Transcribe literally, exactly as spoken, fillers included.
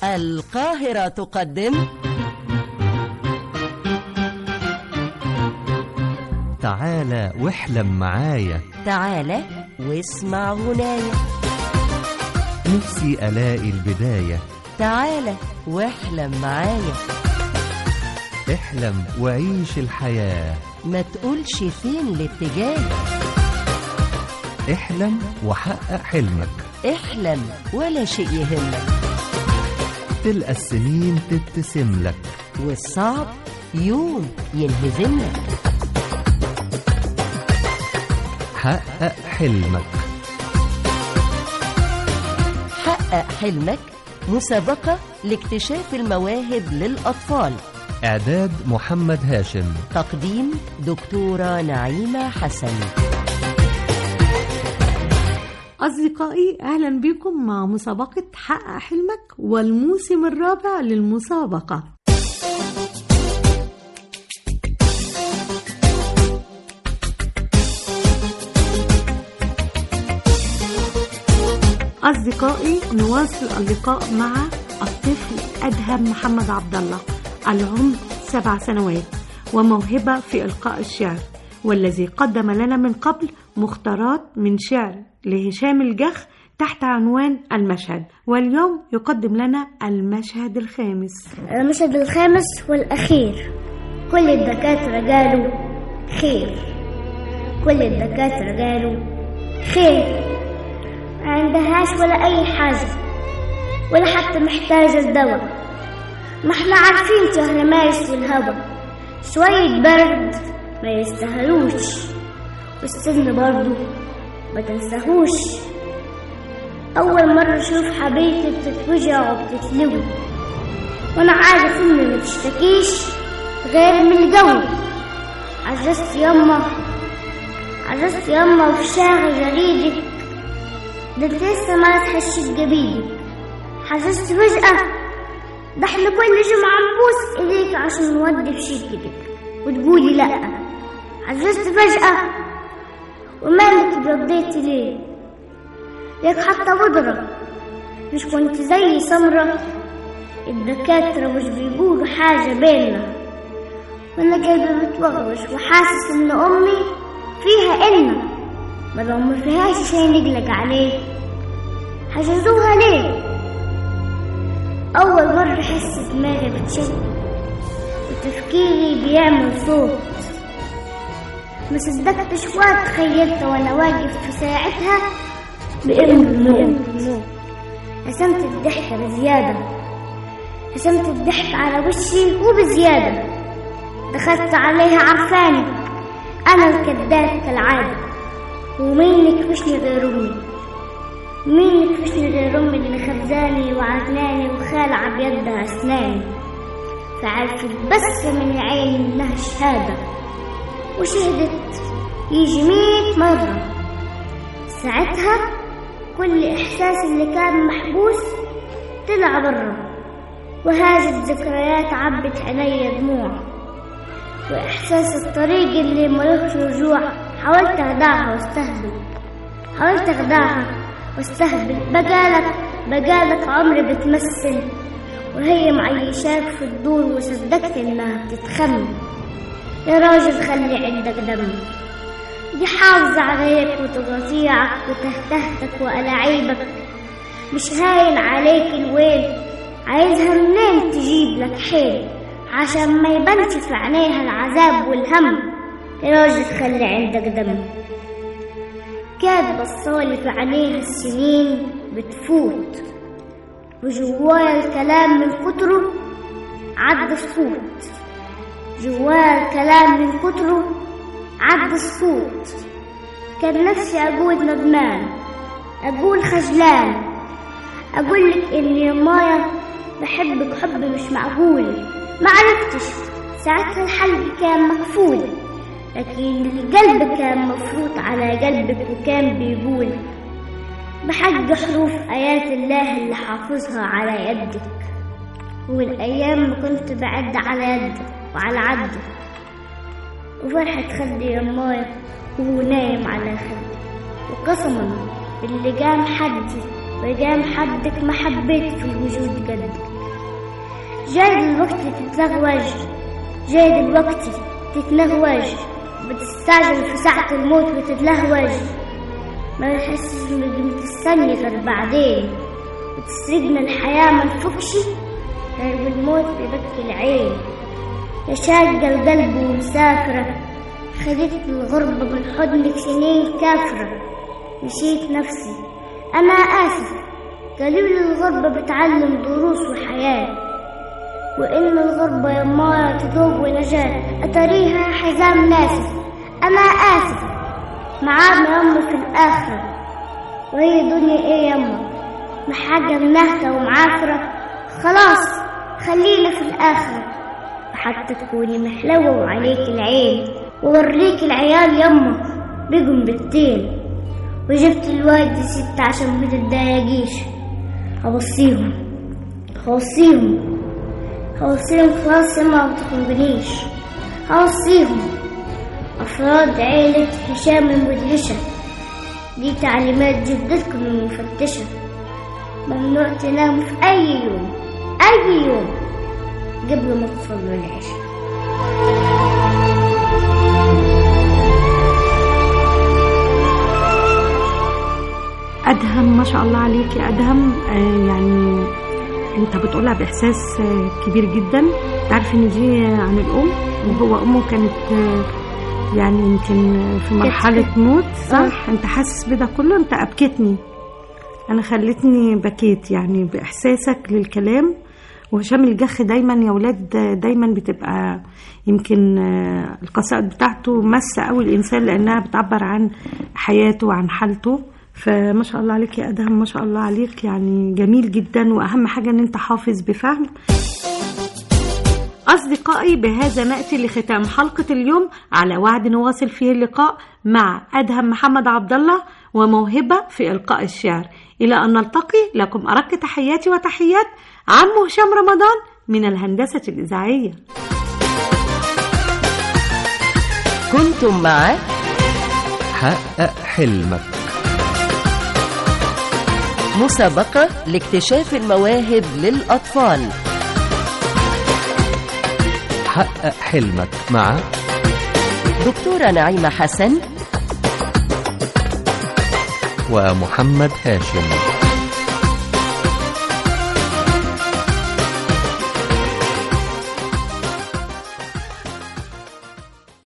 القاهرة تقدم تعالى واحلم معايا، تعالى واسمع غنايا، نفسي ألاقي البداية، تعالى واحلم معايا، احلم وعيش الحياة، ما تقولش فين الاتجاه، احلم وحقق حلمك، احلم ولا شيء يهمك، تلقى السنين تبتسم لك، والصعب يوم ينهزم لك، حقق حلمك. حقق حلمك مسابقة لاكتشاف المواهب للأطفال، إعداد محمد هاشم، تقديم دكتورة نعيمة حسن. أصدقائي أهلا بكم مع مسابقة حقق حلمك والموسم الرابع للمسابقة. أصدقائي نواصل اللقاء مع الطفل أدهم محمد عبد الله، العمر سبع سنوات وموهبة في إلقاء الشعر، والذي قدم لنا من قبل مختارات من شعر لهشام الجخ تحت عنوان المشهد، واليوم يقدم لنا المشهد الخامس. المشهد الخامس والأخير. كل الدكاترة قالوا خير، كل الدكاترة قالوا خير، ما عندهاش ولا أي حاجة ولا حتى محتاجة الدواء، ما احنا عارفين شهر مارس والهوا شوية برد ما يستاهلوش، والسن برضو ما تنساهوش. أول مرة أشوف حبيبتي بتتوجع وبتتلوي، وأنا عارف إني ما تشتكيش غير من الجو. عجزت يما عجزت يما وفي شاغل جريدك، ده انت لسه ما تحشيت جبيدك. حجزت فجأة، ده احنا كل جمعة نبوس إيديك عشان نودي في شركتك وتقولي لأ. عجزت فجأة ومالك اترديتي ليه؟ ليك حتى بودرة مش كنت زي سمرة. الدكاترة مش بيقولوا حاجة بينا، وانا قلبي بتوغوش وحاسس ان امي فيها إلنا، ما لو ما فيهاش شي نقلق عليه. حجزوها ليه؟ اول مرة احس دماغي بتشد وتفكيري بيعمل صوت، ما صدقتش وقت تخيلت وانا واقف في ساعتها بإبن النوم. رسمت الضحك بزيادة، رسمت الضحك على وشي وبزيادة. دخلت عليها عرفاني أنا الكذاب كالعادة، ومين يكفشني غير أمي، مين يكفشني غير أمي اللي خبزاني وعزناني وخالعة بيدها أسناني. فعرفت بس من عيني إنها شهادة، وشهدت يجي مية مرة. ساعتها كل إحساس اللي كان محبوس طلع برا، وهاجت ذكريات عبت علي دموع، وإحساس الطريق اللي ملوش رجوع. حاولت أخدعها واستهبل، حاولت أخدعها واستهبل. بقالك بقالك عمري بتمثل، وهي معيشاك في الدور وصدقت إنها بتتخمن. يا راجل خلي عندك دم، دي حافظة عليك وتقاطيعك وتهتهتك وألاعيبك. مش هاين عليك الويل، عايزها منين تجيب لك حيل عشان ما يبانش في عينيها العذاب والهم. يا راجل خلي عندك دم. كانت بصالي في عينيها السنين بتفوت، وجوايا الكلام من كتره عد الصوت، جوايا الكلام من كتره عد الصوت. كان نفسي أقول ندمان، أقول خجلان، أقولك إني يا مايا بحبك حب مش معقول. ما عرفتش ساعتها الحل كان مقفول، لكن القلب كان مفروض على قلبك وكان بيقول بحق حروف آيات الله اللي حافظها على يدك. والأيام ما كنت بعد على يدك وعلى عدك، وفرحة خدي يا مايا وهو نايم على خدي. وقسما باللي قام حدي وقام حدك ما حبيت في الوجود قدك. جاي دلوقتي تتلغوج، جاي دلوقتي تتلغوج، بتستعجل في ساعة الموت وتتلهوج، ما نحسش بقيمة الثانية غير بعدين، بتسرقنا الحياة ما نفكش غير بالموت بيبكي العين. يا شاقة القلب ومسافرة، خدت الغربة من حضنك سنين كافرة، نسيت نفسي أنا آسف، قليل الغربة بتعلم دروس وحياة، وإن الغربة يما تذوق ونجاة، أتريها حزام ناسف. أنا آسف معادنا يما في الآخرة، وهي دنيا إيه يما محاجة منهتة ومعافرة، خلاص خلينا في الآخرة، وحتى تكوني محلوة وعليك العين، ووريك العيال يما بيجم بالتين، وجبت الواد ست عشان ما تتضايقيش، هوصيهم هوصيهم هوصيهم خلاص يما ما تخنقنيش، هوصيهم أفراد عيلة هشام المدهشة، دي تعليمات جدتكم المفتشة، ممنوع تناموا في أي يوم أي يوم قبل ما تصلوا العشاء. أدهم، ما شاء الله عليك يا أدهم. آه يعني أنت بتقولها بإحساس آه كبير جدا. تعرف إن دي عن الأم، وهو أمه كانت آه يعني يمكن في مرحلة موت، صح؟ أنت حاسس بده كله. أنت أبكتني، أنا خلتني بكيت يعني بإحساسك للكلام. وهشام الجخ دايما يا ولاد دايما بتبقى يمكن القصائد بتاعته مسة قوي الإنسان، لأنها بتعبر عن حياته وعن حالته. فما شاء الله عليك يا أدهم، ما شاء الله عليك، يعني جميل جدا. وأهم حاجة أن أنت حافظ بفهم. أصدقائي، بهذا نأتي لختام حلقة اليوم على وعد نواصل فيه اللقاء مع أدهم محمد عبد الله وموهبة في إلقاء الشعر. إلى أن نلتقي، لكم أرق تحياتي وتحيات عمو هشام رمضان من الهندسة الإذاعية. كنتم مع حقق حلمك، مسابقة لاكتشاف المواهب للأطفال. حقق حلمك مع دكتورة نعيمة حسن ومحمد هاشم.